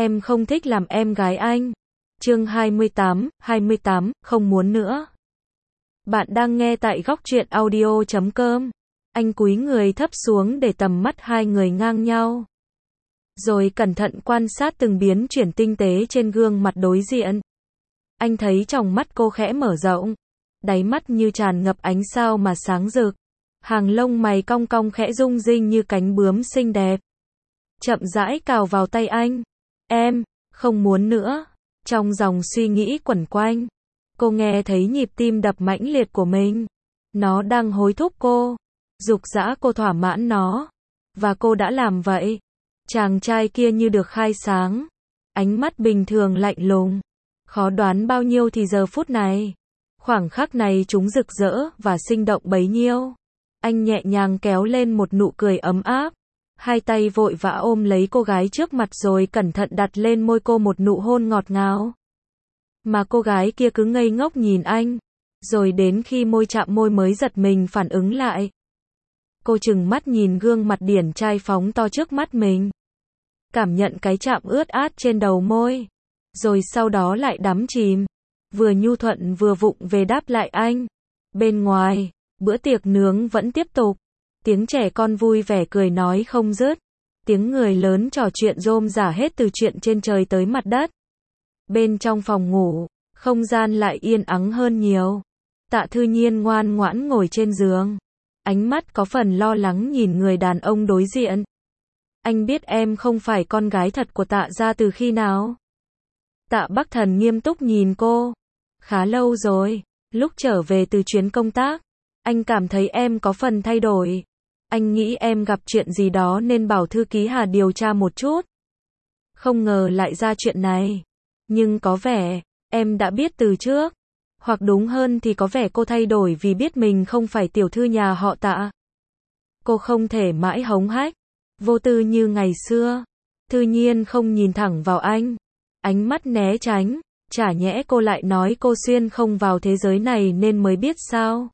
em không thích làm em gái anh. Chương 28, không muốn nữa. Bạn đang nghe tại Góc Truyện Audio.com. Anh cúi người thấp xuống để tầm mắt hai người ngang nhau. Rồi cẩn thận quan sát từng biến chuyển tinh tế trên gương mặt đối diện. Anh thấy tròng mắt cô khẽ mở rộng. Đáy mắt như tràn ngập ánh sao mà sáng rực. Hàng lông mày cong cong khẽ rung rinh như cánh bướm xinh đẹp. Chậm rãi cào vào tay anh. Em, không muốn nữa. Trong dòng suy nghĩ quẩn quanh, cô nghe thấy nhịp tim đập mãnh liệt của mình. Nó đang hối thúc cô, giục giã cô thỏa mãn nó. Và cô đã làm vậy. Chàng trai kia như được khai sáng. Ánh mắt bình thường lạnh lùng. Khó đoán bao nhiêu thì giờ phút này. Khoảng khắc này chúng rực rỡ và sinh động bấy nhiêu. Anh nhẹ nhàng kéo lên một nụ cười ấm áp. Hai tay vội vã ôm lấy cô gái trước mặt rồi cẩn thận đặt lên môi cô một nụ hôn ngọt ngào. Mà cô gái kia cứ ngây ngốc nhìn anh. Rồi đến khi môi chạm môi mới giật mình phản ứng lại. Cô trừng mắt nhìn gương mặt điển trai phóng to trước mắt mình. Cảm nhận cái chạm ướt át trên đầu môi. Rồi sau đó lại đắm chìm. Vừa nhu thuận vừa vụng về đáp lại anh. Bên ngoài, bữa tiệc nướng vẫn tiếp tục. Tiếng trẻ con vui vẻ cười nói không dứt. Tiếng người lớn trò chuyện rôm rả hết từ chuyện trên trời tới mặt đất. Bên trong phòng ngủ, không gian lại yên ắng hơn nhiều. Tạ Thư Nhiên ngoan ngoãn ngồi trên giường. Ánh mắt có phần lo lắng nhìn người đàn ông đối diện. Anh biết em không phải con gái thật của Tạ gia từ khi nào? Tạ Bắc Thần nghiêm túc nhìn cô. Khá lâu rồi, lúc trở về từ chuyến công tác, anh cảm thấy em có phần thay đổi. Anh nghĩ em gặp chuyện gì đó nên bảo thư ký Hà điều tra một chút. Không ngờ lại ra chuyện này. Nhưng có vẻ, em đã biết từ trước. Hoặc đúng hơn thì có vẻ cô thay đổi vì biết mình không phải tiểu thư nhà họ Tạ. Cô không thể mãi hống hách, vô tư như ngày xưa. Thư Nhiên không nhìn thẳng vào anh. Ánh mắt né tránh. Chả nhẽ cô lại nói cô xuyên không vào thế giới này nên mới biết sao?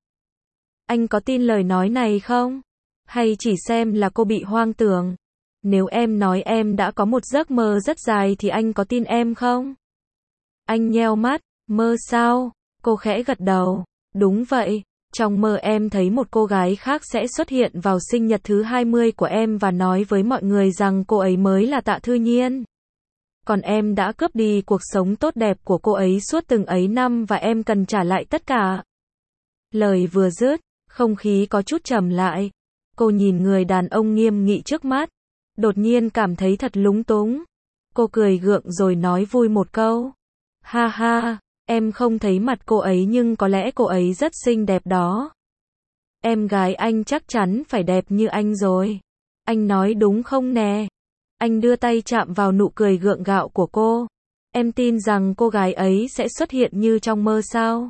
Anh có tin lời nói này không? Hay chỉ xem là cô bị hoang tưởng? Nếu em nói em đã có một giấc mơ rất dài thì anh có tin em không? Anh nheo mắt, mơ sao? Cô khẽ gật đầu. Đúng vậy, trong mơ em thấy một cô gái khác sẽ xuất hiện vào sinh nhật thứ 20 của em và nói với mọi người rằng cô ấy mới là Tạ Thư Nhiên. Còn em đã cướp đi cuộc sống tốt đẹp của cô ấy suốt từng ấy năm và em cần trả lại tất cả. Lời vừa dứt, không khí có chút trầm lại. Cô nhìn người đàn ông nghiêm nghị trước mắt. Đột nhiên cảm thấy thật lúng túng. Cô cười gượng rồi nói vui một câu. Ha ha, em không thấy mặt cô ấy nhưng có lẽ cô ấy rất xinh đẹp đó. Em gái anh chắc chắn phải đẹp như anh rồi. Anh nói đúng không nè? Anh đưa tay chạm vào nụ cười gượng gạo của cô. Em tin rằng cô gái ấy sẽ xuất hiện như trong mơ sao?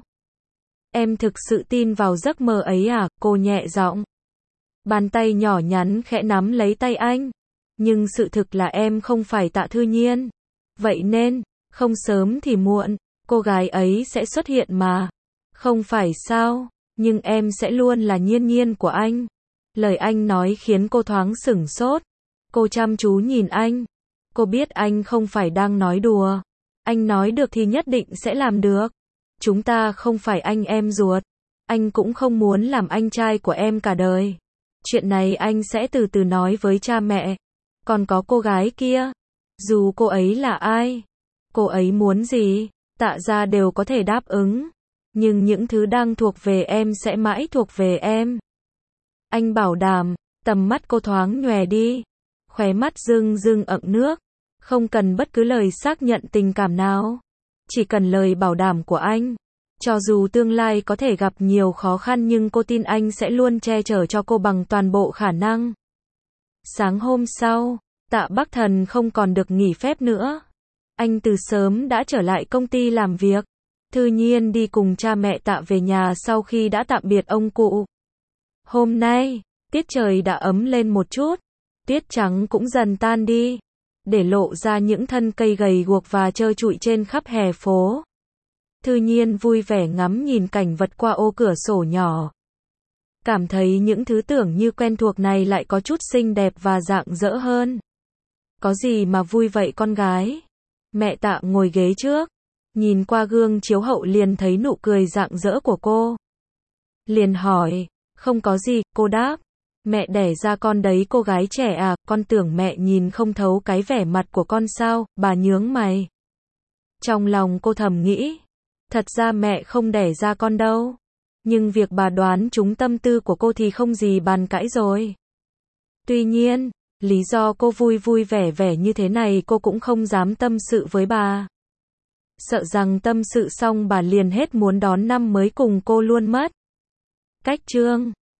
Em thực sự tin vào giấc mơ ấy à? Cô nhẹ giọng. Bàn tay nhỏ nhắn khẽ nắm lấy tay anh. Nhưng sự thực là em không phải Tạ Thư Nhiên. Vậy nên, không sớm thì muộn, cô gái ấy sẽ xuất hiện mà. Không phải sao? Nhưng em sẽ luôn là Nhiên Nhiên của anh. Lời anh nói khiến cô thoáng sửng sốt. Cô chăm chú nhìn anh. Cô biết anh không phải đang nói đùa. Anh nói được thì nhất định sẽ làm được. Chúng ta không phải anh em ruột. Anh cũng không muốn làm anh trai của em cả đời. Chuyện này anh sẽ từ từ nói với cha mẹ. Còn có cô gái kia. Dù cô ấy là ai, cô ấy muốn gì, Tạ gia đều có thể đáp ứng. Nhưng những thứ đang thuộc về em sẽ mãi thuộc về em. Anh bảo đảm. Tầm mắt cô thoáng nhòe đi. Khóe mắt rưng rưng ẩn nước. Không cần bất cứ lời xác nhận tình cảm nào. Chỉ cần lời bảo đảm của anh. Cho dù tương lai có thể gặp nhiều khó khăn nhưng cô tin anh sẽ luôn che chở cho cô bằng toàn bộ khả năng. Sáng hôm sau, Tạ Bắc Thần không còn được nghỉ phép nữa. Anh từ sớm đã trở lại công ty làm việc. Thư Nhiên đi cùng cha mẹ Tạ về nhà sau khi đã tạm biệt ông cụ. Hôm nay, tiết trời đã ấm lên một chút. Tuyết trắng cũng dần tan đi. Để lộ ra những thân cây gầy guộc và trơ trụi trên khắp hè phố. Thư Nhiên vui vẻ ngắm nhìn cảnh vật qua ô cửa sổ nhỏ. Cảm thấy những thứ tưởng như quen thuộc này lại có chút xinh đẹp và rạng rỡ hơn. Có gì mà vui vậy con gái? Mẹ Tạ ngồi ghế trước, nhìn qua gương chiếu hậu liền thấy nụ cười rạng rỡ của cô. Liền hỏi, không có gì, cô đáp. Mẹ đẻ ra con đấy cô gái trẻ à, con tưởng mẹ nhìn không thấu cái vẻ mặt của con sao, bà nhướng mày. Trong lòng cô thầm nghĩ, thật ra mẹ không đẻ ra con đâu. Nhưng việc bà đoán trúng tâm tư của cô thì không gì bàn cãi rồi. Tuy nhiên, lý do cô vui vui vẻ vẻ như thế này cô cũng không dám tâm sự với bà. Sợ rằng tâm sự xong bà liền hết muốn đón năm mới cùng cô luôn mất. Cách chương